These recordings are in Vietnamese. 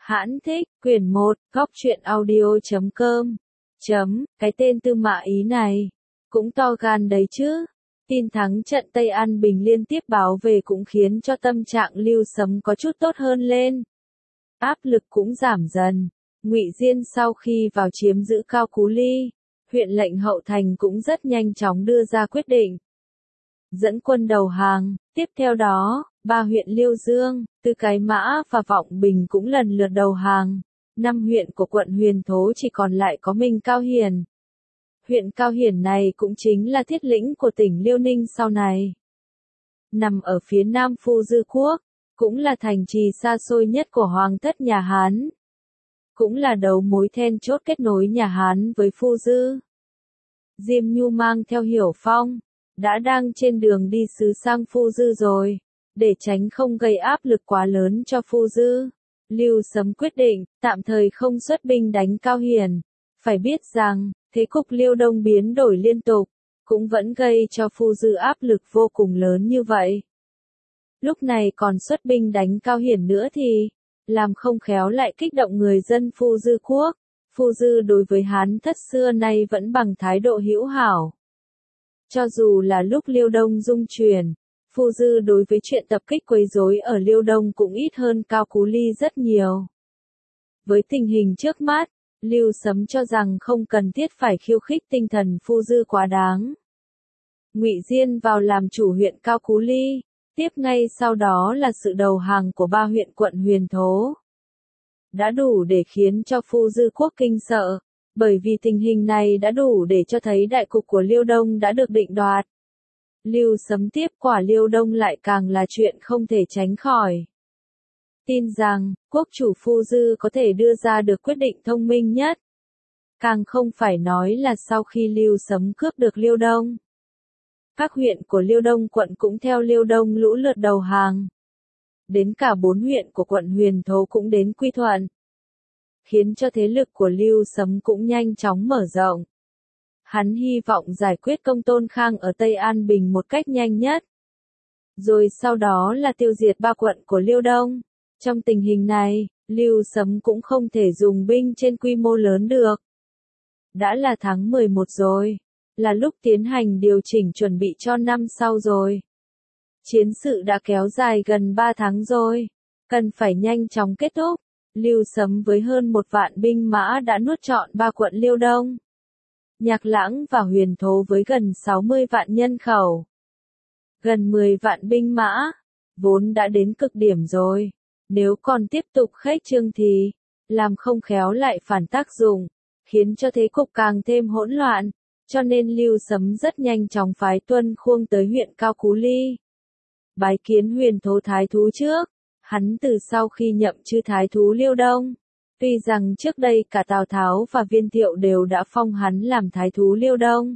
Hãn thích, quyển 1, góc truyện audio.com. Cái tên Tư Mã Ý này, cũng to gan đấy chứ. Tin thắng trận Tây An Bình liên tiếp báo về cũng khiến cho tâm trạng Lưu Sấm có chút tốt hơn lên. Áp lực cũng giảm dần. Ngụy Diên sau khi vào chiếm giữ Cao Cú Ly, huyện lệnh Hậu Thành cũng rất nhanh chóng đưa ra quyết định dẫn quân đầu hàng. Tiếp theo đó, ba huyện Liêu Dương, Tư Cái Mã và Vọng Bình cũng lần lượt đầu hàng. 5 huyện của quận Huyền Thố chỉ còn lại có mình Cao Hiển. Huyện Cao Hiển này cũng chính là thiết lĩnh của tỉnh Liêu Ninh sau này. Nằm ở phía nam Phu Dư Quốc, cũng là thành trì xa xôi nhất của Hoàng thất nhà Hán. Cũng là đầu mối then chốt kết nối nhà Hán với Phu Dư. Diêm Nhu mang theo Hiểu Phong, đã đang trên đường đi sứ sang Phu Dư rồi. Để tránh không gây áp lực quá lớn cho Phu Dư, Lưu Sấm quyết định tạm thời không xuất binh đánh Cao Hiển. Phải biết rằng, thế cục Liêu Đông biến đổi liên tục, cũng vẫn gây cho Phu Dư áp lực vô cùng lớn như vậy. Lúc này còn xuất binh đánh Cao Hiển nữa thì, làm không khéo lại kích động người dân Phu Dư quốc. Phu Dư đối với Hán thất xưa nay vẫn bằng thái độ hữu hảo. Cho dù là lúc Liêu Đông dung chuyển, Phu Dư đối với chuyện tập kích quấy rối ở Liêu Đông cũng ít hơn Cao Cú Ly rất nhiều. Với tình hình trước mắt, Lưu Sấm cho rằng không cần thiết phải khiêu khích tinh thần Phu Dư quá đáng. Ngụy Diên vào làm chủ huyện Cao Cú Ly, tiếp ngay sau đó là sự đầu hàng của ba huyện quận Huyền Thố. Đã đủ để khiến cho Phu Dư quốc kinh sợ, bởi vì tình hình này đã đủ để cho thấy đại cục của Liêu Đông đã được định đoạt. Lưu Sấm tiếp quả Liêu Đông lại càng là chuyện không thể tránh khỏi. Tin rằng, quốc chủ Phu Dư có thể đưa ra được quyết định thông minh nhất. Càng không phải nói là sau khi Lưu Sấm cướp được Liêu Đông. Các huyện của Liêu Đông quận cũng theo Liêu Đông lũ lượt đầu hàng. Đến cả 4 huyện của quận Huyền Thố cũng đến quy thuận. Khiến cho thế lực của Lưu Sấm cũng nhanh chóng mở rộng. Hắn hy vọng giải quyết Công Tôn Khang ở Tây An Bình một cách nhanh nhất. Rồi sau đó là tiêu diệt 3 quận của Liêu Đông. Trong tình hình này, Lưu Sấm cũng không thể dùng binh trên quy mô lớn được. Đã là tháng 11 rồi, là lúc tiến hành điều chỉnh chuẩn bị cho năm sau rồi. Chiến sự đã kéo dài gần 3 tháng rồi, cần phải nhanh chóng kết thúc. Lưu Sấm với hơn 1 vạn binh mã đã nuốt trọn 3 quận Liêu Đông. Nhạc Lãng và Huyền Thố với gần 60 vạn nhân khẩu. Gần 10 vạn binh mã, vốn đã đến cực điểm rồi. Nếu còn tiếp tục khuếch trương thì, làm không khéo lại phản tác dụng, khiến cho thế cục càng thêm hỗn loạn. Cho nên Lưu Sấm rất nhanh chóng phái Tuân Khuông tới huyện Cao Cú Ly. Bái kiến Huyền Thố thái thú trước. Hắn từ sau khi nhậm chức thái thú Liêu Đông, tuy rằng trước đây cả Tào Tháo và Viên Thiệu đều đã phong hắn làm thái thú Liêu Đông.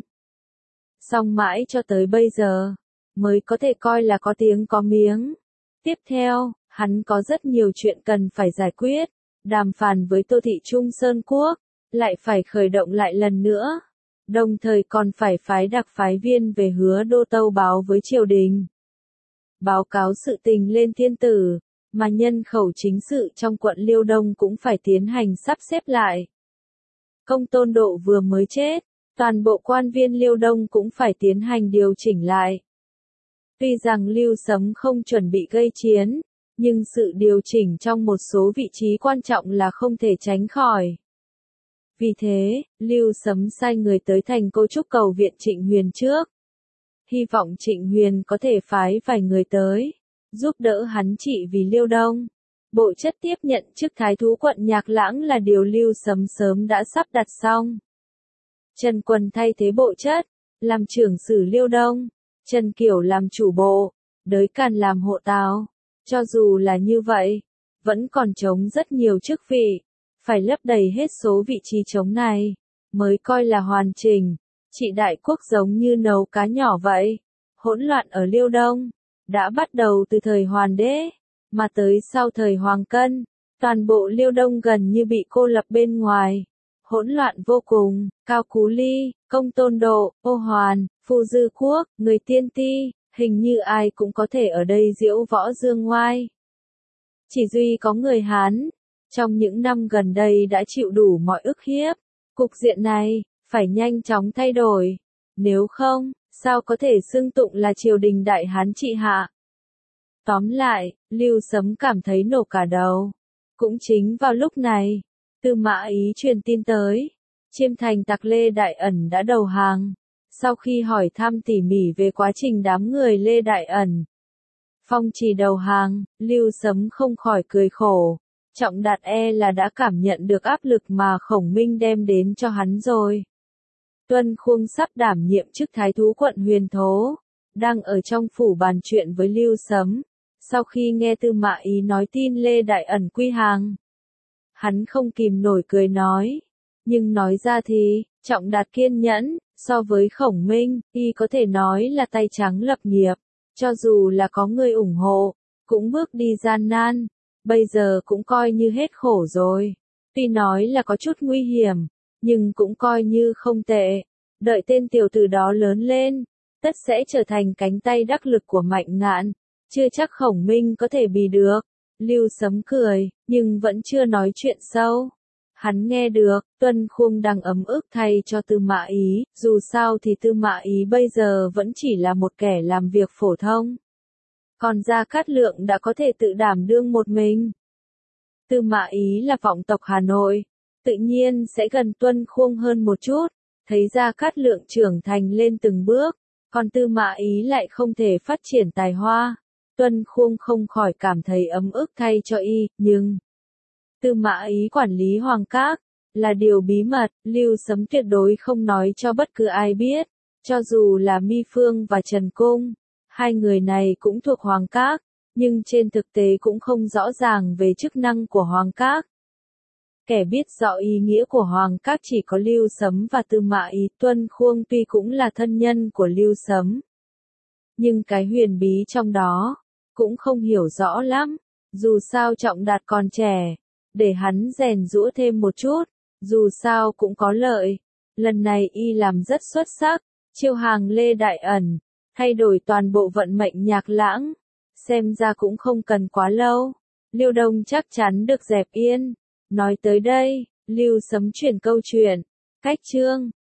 Song mãi cho tới bây giờ, mới có thể coi là có tiếng có miếng. Tiếp theo, hắn có rất nhiều chuyện cần phải giải quyết, đàm phán với Tô Thị Trung Sơn Quốc, lại phải khởi động lại lần nữa. Đồng thời còn phải phái đặc phái viên về Hứa Đô tâu báo với triều đình. Báo cáo sự tình lên thiên tử, mà nhân khẩu chính sự trong quận Liêu Đông cũng phải tiến hành sắp xếp lại. Công Tôn Độ vừa mới chết, toàn bộ quan viên Liêu Đông cũng phải tiến hành điều chỉnh lại. Tuy rằng Lưu Sấm không chuẩn bị gây chiến, nhưng sự điều chỉnh trong một số vị trí quan trọng là không thể tránh khỏi. Vì thế, Lưu Sấm sai người tới thành Cô Trúc cầu viện Trịnh Huyền trước. Hy vọng Trịnh Huyền có thể phái vài người tới, giúp đỡ hắn trị vì Liêu Đông. Bộ chất tiếp nhận chức thái thú quận Nhạc Lãng là điều Lưu Sấm sớm đã sắp đặt xong. Trần Quân thay thế bộ chất, làm trưởng sử Liêu Đông, Trần Kiểu làm chủ bộ, Đới Càn làm hộ tào. Cho dù là như vậy, vẫn còn trống rất nhiều chức vị, phải lấp đầy hết số vị trí trống này, mới coi là hoàn chỉnh. Trị đại quốc giống như nấu cá nhỏ vậy. Hỗn loạn ở Liêu Đông đã bắt đầu từ thời Hoàn Đế, mà tới sau thời Hoàng Cân, toàn bộ Liêu Đông gần như bị cô lập bên ngoài. Hỗn loạn vô cùng. Cao Cú Ly, Công Tôn Độ, Ô Hoàn, Phu Dư Quốc, người tiên ti, hình như ai cũng có thể ở đây diễu võ dương ngoai. Chỉ duy có người Hán, trong những năm gần đây đã chịu đủ mọi ức hiếp. Cục diện này, phải nhanh chóng thay đổi. Nếu không, sao có thể xưng tụng là triều đình Đại Hán trị hạ. Tóm lại, Lưu Sấm cảm thấy nổ cả đầu. Cũng chính vào lúc này, Tư Mã Ý truyền tin tới. Chiêm thành tặc Lê Đại Ẩn đã đầu hàng. Sau khi hỏi thăm tỉ mỉ về quá trình đám người Lê Đại Ẩn phong trì đầu hàng, Lưu Sấm không khỏi cười khổ. Trọng Đạt là đã cảm nhận được áp lực mà Khổng Minh đem đến cho hắn rồi. Tuân Khung sắp đảm nhiệm chức thái thú quận Huyền Thố, đang ở trong phủ bàn chuyện với Lưu Sấm. Sau khi nghe Tư Mã Ý nói tin Lê Đại Ẩn quy hàng, hắn không kìm nổi cười nói. Nhưng nói ra thì, Trọng Đạt kiên nhẫn, so với Khổng Minh, y có thể nói là tay trắng lập nghiệp. Cho dù là có người ủng hộ, cũng bước đi gian nan, bây giờ cũng coi như hết khổ rồi. Tuy nói là có chút nguy hiểm, nhưng cũng coi như không tệ. Đợi tên tiểu tử đó lớn lên, tất sẽ trở thành cánh tay đắc lực của Mạnh Ngạn. Chưa chắc Khổng Minh có thể bì được. Lưu Sấm cười, nhưng vẫn chưa nói chuyện sâu. Hắn nghe được, Tuân Khung đang ấm ức thay cho Tư Mã Ý, dù sao thì Tư Mã Ý bây giờ vẫn chỉ là một kẻ làm việc phổ thông. Còn Gia Cát Lượng đã có thể tự đảm đương một mình. Tư Mã Ý là vọng tộc Hà Nội, tự nhiên sẽ gần Tuân Khung hơn một chút, thấy Gia Cát Lượng trưởng thành lên từng bước, còn Tư Mã Ý lại không thể phát triển tài hoa. Tuân Khung không khỏi cảm thấy ấm ức thay cho y, nhưng Tư Mã Ý quản lý Hoàng Các là điều bí mật, Lưu Sấm tuyệt đối không nói cho bất cứ ai biết, cho dù là Mi Phương và Trần Cung, hai người này cũng thuộc Hoàng Các, nhưng trên thực tế cũng không rõ ràng về chức năng của Hoàng Các. Kẻ biết rõ ý nghĩa của Hoàng Các chỉ có Lưu Sấm và Tư Mã Ý. Tuân Khung tuy cũng là thân nhân của Lưu Sấm, nhưng cái huyền bí trong đó cũng không hiểu rõ lắm. Dù sao Trọng Đạt còn trẻ, để hắn rèn giũa thêm một chút, dù sao cũng có lợi. Lần này y làm rất xuất sắc, chiêu hàng Lê Đại Ẩn, thay đổi toàn bộ vận mệnh Nhạc Lãng. Xem ra cũng không cần quá lâu, Liêu Đông chắc chắn được dẹp yên. Nói tới đây, Lưu Sấm chuyển câu chuyện. Cách chương